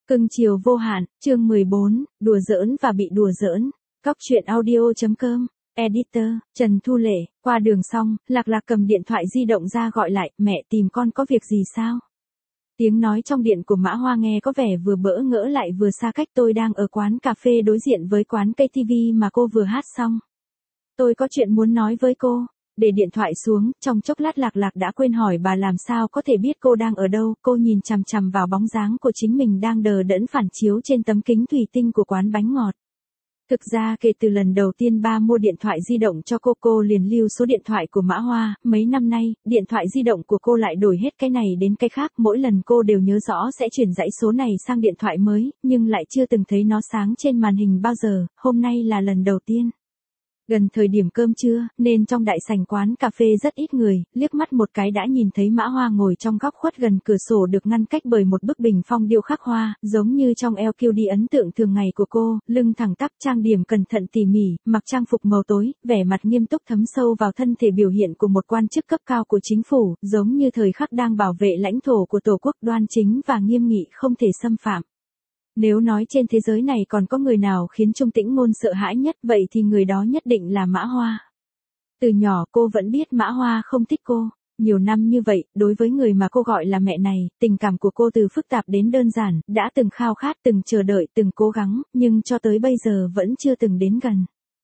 Cưng chiều vô hạn, chương 14, đùa giỡn và bị đùa giỡn. Cóc truyện audio.com, editor, Trần Thu Lệ, qua đường xong, Lạc Lạc cầm điện thoại di động ra gọi lại, mẹ tìm con có việc gì sao? Tiếng nói trong điện của Mã Hoa nghe có vẻ vừa bỡ ngỡ lại vừa xa cách. Tôi đang ở quán cà phê đối diện với quán cây TV mà cô vừa hát xong. Tôi có chuyện muốn nói với cô. Để điện thoại xuống, trong chốc lát Lạc Lạc đã quên hỏi bà làm sao có thể biết cô đang ở đâu. Cô nhìn chằm chằm vào bóng dáng của chính mình đang đờ đẫn phản chiếu trên tấm kính thủy tinh của quán bánh ngọt. Thực ra kể từ lần đầu tiên ba mua điện thoại di động cho cô liền lưu số điện thoại của Mã Hoa. Mấy năm nay, điện thoại di động của cô lại đổi hết cái này đến cái khác. Mỗi lần cô đều nhớ rõ sẽ chuyển dãy số này sang điện thoại mới, nhưng lại chưa từng thấy nó sáng trên màn hình bao giờ. Hôm nay là lần đầu tiên. Gần thời điểm cơm trưa, nên trong đại sảnh quán cà phê rất ít người, liếc mắt một cái đã nhìn thấy Mã Hoa ngồi trong góc khuất gần cửa sổ được ngăn cách bởi một bức bình phong điêu khắc hoa, giống như trong LQD ấn tượng thường ngày của cô, lưng thẳng tắp, trang điểm cẩn thận tỉ mỉ, mặc trang phục màu tối, vẻ mặt nghiêm túc thấm sâu vào thân thể biểu hiện của một quan chức cấp cao của chính phủ, giống như thời khắc đang bảo vệ lãnh thổ của Tổ quốc, đoan chính và nghiêm nghị không thể xâm phạm. Nếu nói trên thế giới này còn có người nào khiến Trung Tĩnh Ngôn sợ hãi nhất, vậy thì người đó nhất định là Mã Hoa. Từ nhỏ cô vẫn biết Mã Hoa không thích cô. Nhiều năm như vậy, đối với người mà cô gọi là mẹ này, tình cảm của cô từ phức tạp đến đơn giản, đã từng khao khát, từng chờ đợi, từng cố gắng, nhưng cho tới bây giờ vẫn chưa từng đến gần.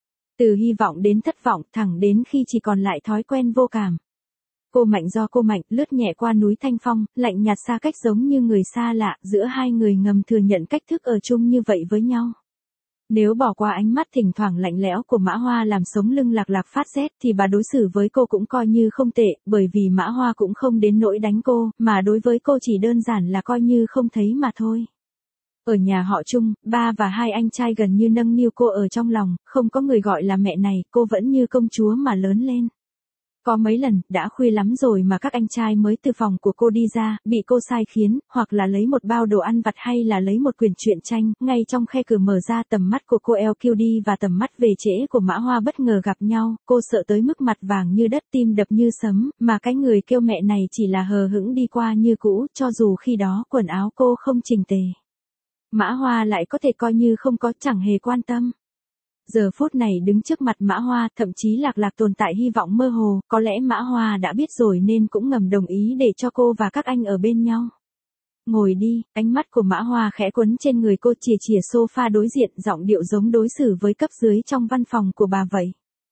Từ hy vọng đến thất vọng, thẳng đến khi chỉ còn lại thói quen vô cảm. Cô mạnh do cô mạnh, lướt nhẹ qua núi Thanh Phong, lạnh nhạt xa cách giống như người xa lạ, giữa hai người ngầm thừa nhận cách thức ở chung như vậy với nhau. Nếu bỏ qua ánh mắt thỉnh thoảng lạnh lẽo của Mã Hoa làm sống lưng Lạc Lạc phát rét thì bà đối xử với cô cũng coi như không tệ, bởi vì Mã Hoa cũng không đến nỗi đánh cô, mà đối với cô chỉ đơn giản là coi như không thấy mà thôi. Ở nhà họ Trung, ba và hai anh trai gần như nâng niu cô ở trong lòng, không có người gọi là mẹ này, cô vẫn như công chúa mà lớn lên. Có mấy lần, đã khuya lắm rồi mà các anh trai mới từ phòng của cô đi ra, bị cô sai khiến, hoặc là lấy một bao đồ ăn vặt hay là lấy một quyển truyện tranh, ngay trong khe cửa mở ra tầm mắt của cô LQD và tầm mắt về trễ của Mã Hoa bất ngờ gặp nhau, cô sợ tới mức mặt vàng như đất, tim đập như sấm, mà cái người kêu mẹ này chỉ là hờ hững đi qua như cũ, cho dù khi đó quần áo cô không chỉnh tề. Mã Hoa lại có thể coi như không có, chẳng hề quan tâm. Giờ phút này đứng trước mặt Mã Hoa, thậm chí Lạc Lạc tồn tại hy vọng mơ hồ, có lẽ Mã Hoa đã biết rồi nên cũng ngầm đồng ý để cho cô và các anh ở bên nhau. Ngồi đi, ánh mắt của Mã Hoa khẽ quấn trên người cô, chìa chìa sofa đối diện, giọng điệu giống đối xử với cấp dưới trong văn phòng của bà vậy.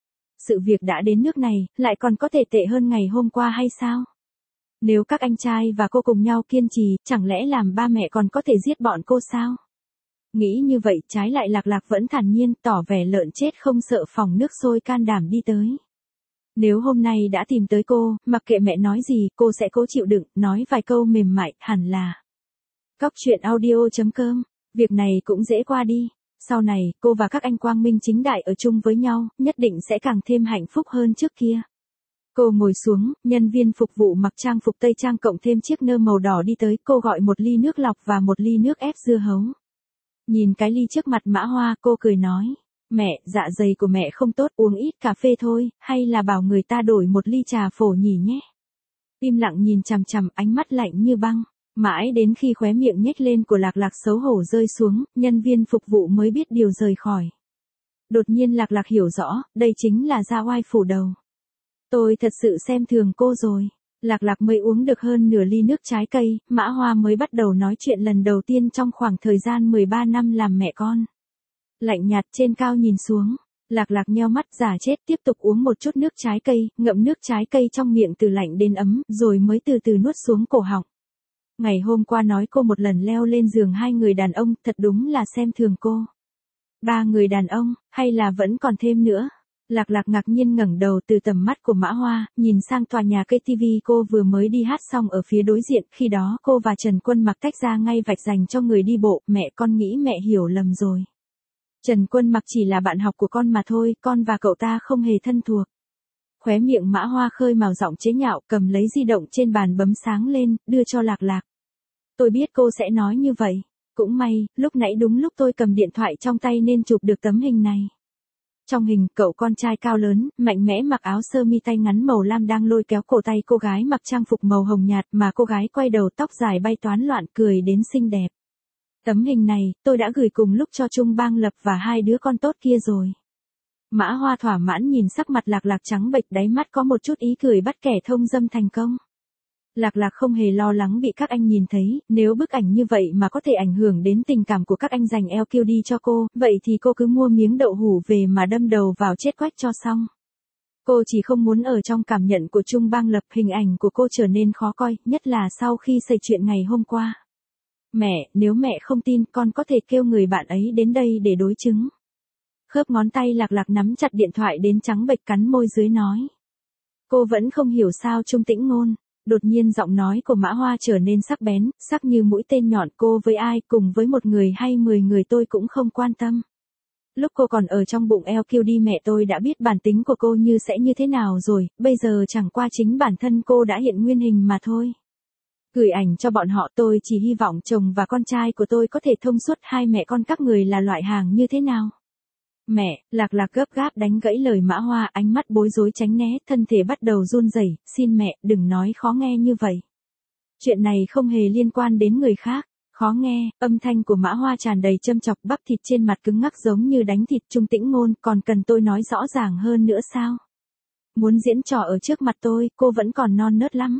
Sự việc đã đến nước này, lại còn có thể tệ hơn ngày hôm qua hay sao? Nếu các anh trai và cô cùng nhau kiên trì, chẳng lẽ làm ba mẹ còn có thể giết bọn cô sao? Nghĩ như vậy, trái lại Lạc Lạc vẫn thản nhiên, tỏ vẻ lợn chết không sợ phỏng nước sôi, can đảm đi tới. Nếu hôm nay đã tìm tới cô, mặc kệ mẹ nói gì, cô sẽ cố chịu đựng, nói vài câu mềm mại, hẳn là. Cóc truyện audio.com, việc này cũng dễ qua đi. Sau này, cô và các anh quang minh chính đại ở chung với nhau, nhất định sẽ càng thêm hạnh phúc hơn trước kia. Cô ngồi xuống, nhân viên phục vụ mặc trang phục tây trang cộng thêm chiếc nơ màu đỏ đi tới, cô gọi một ly nước lọc và một ly nước ép dưa hấu. Nhìn cái ly trước mặt Mã Hoa, cô cười nói, mẹ, dạ dày của mẹ không tốt, uống ít cà phê thôi, hay là bảo người ta đổi một ly trà phổ nhỉ nhé. Im lặng nhìn chằm chằm, ánh mắt lạnh như băng, mãi đến khi khóe miệng nhếch lên của Lạc Lạc xấu hổ rơi xuống, nhân viên phục vụ mới biết điều rời khỏi. Đột nhiên Lạc Lạc hiểu rõ, đây chính là ra oai phủ đầu. Tôi thật sự xem thường cô rồi. Lạc Lạc mới uống được hơn nửa ly nước trái cây, Mã Hoa mới bắt đầu nói chuyện lần đầu tiên trong khoảng thời gian 13 năm làm mẹ con. Lạnh nhạt trên cao nhìn xuống, Lạc Lạc nheo mắt giả chết tiếp tục uống một chút nước trái cây, ngậm nước trái cây trong miệng từ lạnh đến ấm, rồi mới từ từ nuốt xuống cổ họng. Ngày hôm qua nói cô một lần leo lên giường hai người đàn ông, thật đúng là xem thường cô. Ba người đàn ông, hay là vẫn còn thêm nữa? Lạc Lạc ngạc nhiên ngẩng đầu từ tầm mắt của Mã Hoa, nhìn sang tòa nhà cây TV cô vừa mới đi hát xong ở phía đối diện, khi đó cô và Trần Quân mặc tách ra ngay vạch dành cho người đi bộ, mẹ con nghĩ mẹ hiểu lầm rồi. Trần Quân mặc chỉ là bạn học của con mà thôi, con và cậu ta không hề thân thuộc. Khóe miệng Mã Hoa khơi mào giọng chế nhạo, cầm lấy di động trên bàn bấm sáng lên, đưa cho Lạc Lạc. Tôi biết cô sẽ nói như vậy. Cũng may, lúc nãy đúng lúc tôi cầm điện thoại trong tay nên chụp được tấm hình này. Trong hình, cậu con trai cao lớn, mạnh mẽ mặc áo sơ mi tay ngắn màu lam đang lôi kéo cổ tay cô gái mặc trang phục màu hồng nhạt mà cô gái quay đầu tóc dài bay toán loạn cười đến xinh đẹp. Tấm hình này, tôi đã gửi cùng lúc cho Trung Bang Lập và hai đứa con tốt kia rồi. Mã Hoa thỏa mãn nhìn sắc mặt Lạc Lạc trắng bệch, đáy mắt có một chút ý cười bắt kẻ thông dâm thành công. Lạc Lạc không hề lo lắng bị các anh nhìn thấy, nếu bức ảnh như vậy mà có thể ảnh hưởng đến tình cảm của các anh dành LQD cho cô, vậy thì cô cứ mua miếng đậu hũ về mà đâm đầu vào chết quách cho xong. Cô chỉ không muốn ở trong cảm nhận của Trung Bang Lập hình ảnh của cô trở nên khó coi, nhất là sau khi xảy chuyện ngày hôm qua. Mẹ, nếu mẹ không tin con có thể kêu người bạn ấy đến đây để đối chứng. Khớp ngón tay Lạc Lạc nắm chặt điện thoại đến trắng bệch, cắn môi dưới nói. Cô vẫn không hiểu sao Trung Tĩnh Ngôn. Đột nhiên giọng nói của Mã Hoa trở nên sắc bén, sắc như mũi tên nhọn. Cô với ai, cùng với một người hay 10 người tôi cũng không quan tâm. Lúc cô còn ở trong bụng LQD mẹ tôi đã biết bản tính của cô sẽ như thế nào rồi, bây giờ chẳng qua chính bản thân cô đã hiện nguyên hình mà thôi. Gửi ảnh cho bọn họ, tôi chỉ hy vọng chồng và con trai của tôi có thể thông suốt hai mẹ con các người là loại hàng như thế nào. Mẹ, Lạc Lạc gấp gáp đánh gãy lời Mã Hoa, ánh mắt bối rối tránh né, thân thể bắt đầu run rẩy. Xin mẹ, đừng nói khó nghe như vậy. Chuyện này không hề liên quan đến người khác. Khó nghe, âm thanh của Mã Hoa tràn đầy châm chọc, bắp thịt trên mặt cứng ngắc giống như đánh thịt. Trung Tĩnh Ngôn, còn cần tôi nói rõ ràng hơn nữa sao? Muốn diễn trò ở trước mặt tôi, cô vẫn còn non nớt lắm.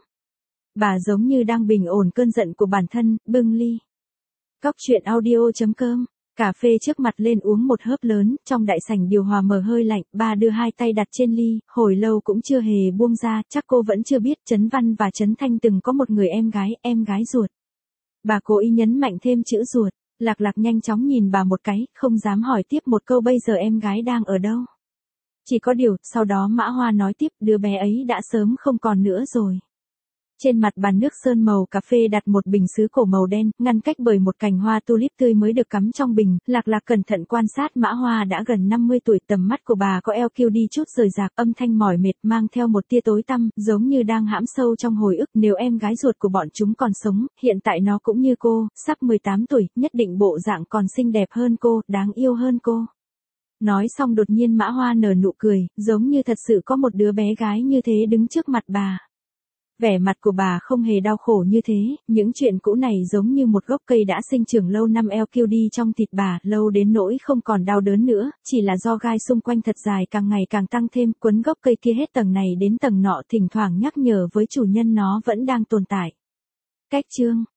Bà giống như đang bình ổn cơn giận của bản thân, bưng ly. Cóc truyện audio.com. Cà phê trước mặt lên uống một hớp lớn, trong đại sảnh điều hòa mở hơi lạnh, bà đưa hai tay đặt trên ly, hồi lâu cũng chưa hề buông ra, chắc cô vẫn chưa biết Trấn Văn và Trấn Thanh từng có một người em gái ruột. Bà cố ý nhấn mạnh thêm chữ ruột. Lạc Lạc nhanh chóng nhìn bà một cái, không dám hỏi tiếp một câu bây giờ em gái đang ở đâu. Chỉ có điều, sau đó Mã Hoa nói tiếp, đứa bé ấy đã sớm không còn nữa rồi. Trên mặt bàn nước sơn màu cà phê đặt một bình sứ cổ màu đen, ngăn cách bởi một cành hoa tulip tươi mới được cắm trong bình. Lạc Lạc cẩn thận quan sát Mã Hoa đã gần 50 tuổi, tầm mắt của bà có LQD chút rời rạc, âm thanh mỏi mệt mang theo một tia tối tăm, giống như đang hãm sâu trong hồi ức. Nếu em gái ruột của bọn chúng còn sống, hiện tại nó cũng như cô, sắp 18 tuổi, nhất định bộ dạng còn xinh đẹp hơn cô, đáng yêu hơn cô. Nói xong đột nhiên Mã Hoa nở nụ cười, giống như thật sự có một đứa bé gái như thế đứng trước mặt bà. Vẻ mặt của bà không hề đau khổ như thế, những chuyện cũ này giống như một gốc cây đã sinh trưởng lâu năm LQD trong thịt bà, lâu đến nỗi không còn đau đớn nữa, chỉ là do gai xung quanh thật dài càng ngày càng tăng thêm, quấn gốc cây kia hết tầng này đến tầng nọ, thỉnh thoảng nhắc nhở với chủ nhân nó vẫn đang tồn tại. Cách chương